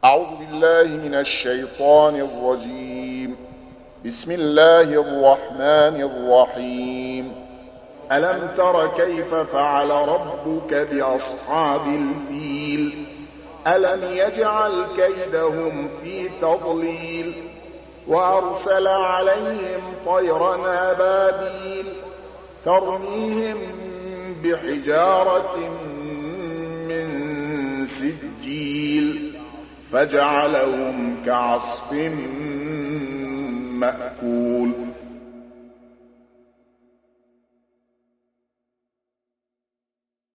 أعوذ بالله من الشيطان الرجيم. بسم الله الرحمن الرحيم. ألم تر كيف فعل ربك بأصحاب الفيل؟ ألم يجعل كيدهم في تضليل وأرسل عليهم طيرا أبابيل ترميهم بحجارة من سجيل فجعلهم كعصف مأكول.